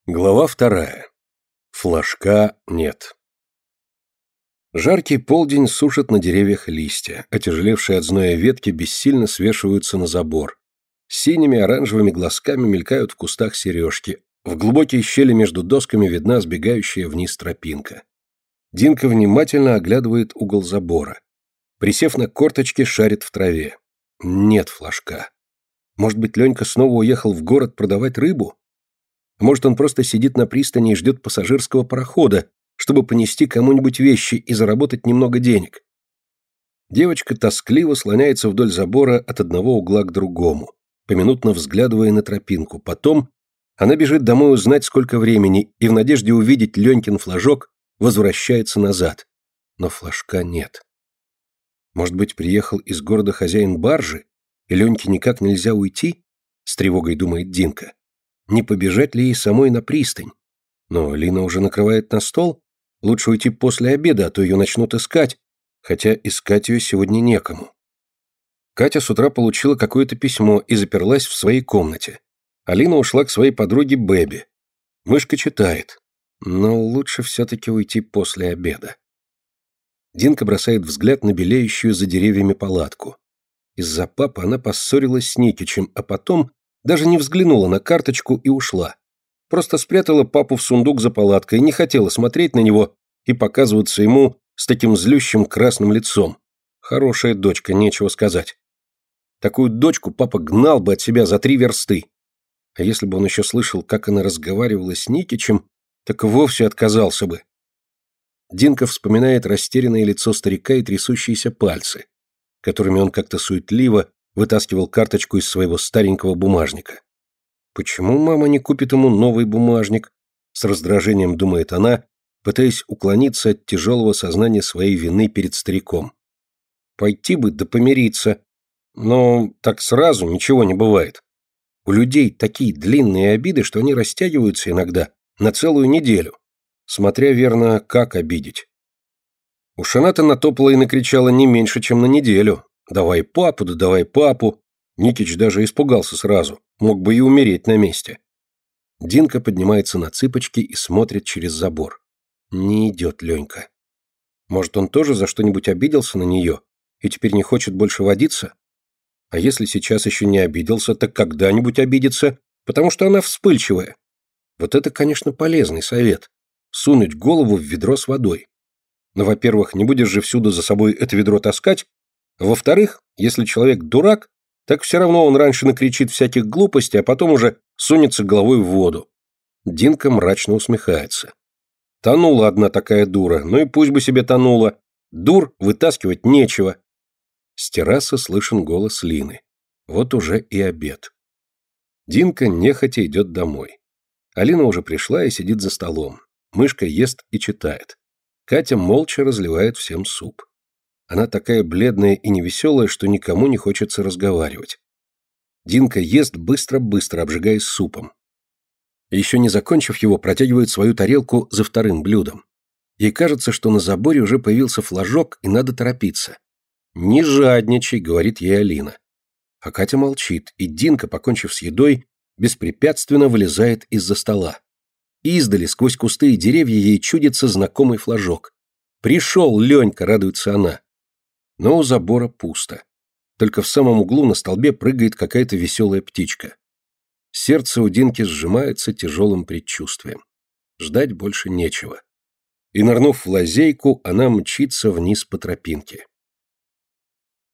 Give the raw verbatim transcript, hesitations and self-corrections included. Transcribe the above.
Глава вторая. Флажка нет. Жаркий полдень сушит на деревьях листья, отяжелевшие от зноя ветки бессильно свешиваются на забор. Синими оранжевыми глазками мелькают в кустах сережки, в глубокие щели между досками видна сбегающая вниз тропинка. Динка внимательно оглядывает угол забора. Присев на корточки, шарит в траве. Нет флажка. Может быть, Ленька снова уехал в город продавать рыбу? Может, он просто сидит на пристани и ждет пассажирского парохода, чтобы понести кому-нибудь вещи и заработать немного денег. Девочка тоскливо слоняется вдоль забора от одного угла к другому, поминутно взглядывая на тропинку. Потом она бежит домой узнать, сколько времени, и в надежде увидеть Ленькин флажок возвращается назад. Но флажка нет. Может быть, приехал из города хозяин баржи, и Леньке никак нельзя уйти? С тревогой думает Динка. Не побежать ли ей самой на пристань? Но Лина уже накрывает на стол. Лучше уйти после обеда, а то ее начнут искать. Хотя искать ее сегодня некому. Катя с утра получила какое-то письмо и заперлась в своей комнате. Алина ушла к своей подруге Бэби. Мышка читает. Но лучше все-таки уйти после обеда. Динка бросает взгляд на белеющую за деревьями палатку. Из-за папы она поссорилась с Никичем, а потом даже не взглянула на карточку и ушла. Просто спрятала папу в сундук за палаткой, не хотела смотреть на него и показываться ему с таким злющим красным лицом. Хорошая дочка, нечего сказать. Такую дочку папа гнал бы от себя за три версты. А если бы он еще слышал, как она разговаривала с Никичем, так вовсе отказался бы. Динка вспоминает растерянное лицо старика и трясущиеся пальцы, которыми он как-то суетливо вытаскивал карточку из своего старенького бумажника. Почему мама не купит ему новый бумажник? С раздражением думает она, пытаясь уклониться от тяжелого сознания своей вины перед стариком. Пойти бы да помириться. Но так сразу ничего не бывает. У людей такие длинные обиды, что они растягиваются иногда на целую неделю. Смотря верно, как обидеть. Уж она-то натопала и накричала не меньше, чем на неделю. «Давай папу, да давай папу!» Никич даже испугался сразу, мог бы и умереть на месте. Динка поднимается на цыпочки и смотрит через забор. Не идет Ленька. Может, он тоже за что-нибудь обиделся на нее и теперь не хочет больше водиться? А если сейчас еще не обиделся, так когда-нибудь обидится, потому что она вспыльчивая. Вот это, конечно, полезный совет. Сунуть голову в ведро с водой. Но, во-первых, не будешь же всюду за собой это ведро таскать. Во-вторых, если человек дурак, так все равно он раньше накричит всяких глупостей, а потом уже сунется головой в воду. Динка мрачно усмехается. Тонула одна такая дура, ну и пусть бы себе тонула. Дур вытаскивать нечего. С террасы слышен голос Лины. Вот уже и обед. Динка нехотя идет домой. Алина уже пришла и сидит за столом. Мышка ест и читает. Катя молча разливает всем суп. Она такая бледная и невеселая, что никому не хочется разговаривать. Динка ест быстро-быстро, обжигаясь супом. Еще не закончив его, протягивает свою тарелку за вторым блюдом. Ей кажется, что на заборе уже появился флажок, и надо торопиться. «Не жадничай», — говорит ей Алина. А Катя молчит, и Динка, покончив с едой, беспрепятственно вылезает из-за стола. Издали, сквозь кусты и деревья, ей чудится знакомый флажок. «Пришел Ленька», — радуется она. Но у забора пусто. Только в самом углу на столбе прыгает какая-то веселая птичка. Сердце у Динки сжимается тяжелым предчувствием. Ждать больше нечего. И, нырнув в лазейку, она мчится вниз по тропинке.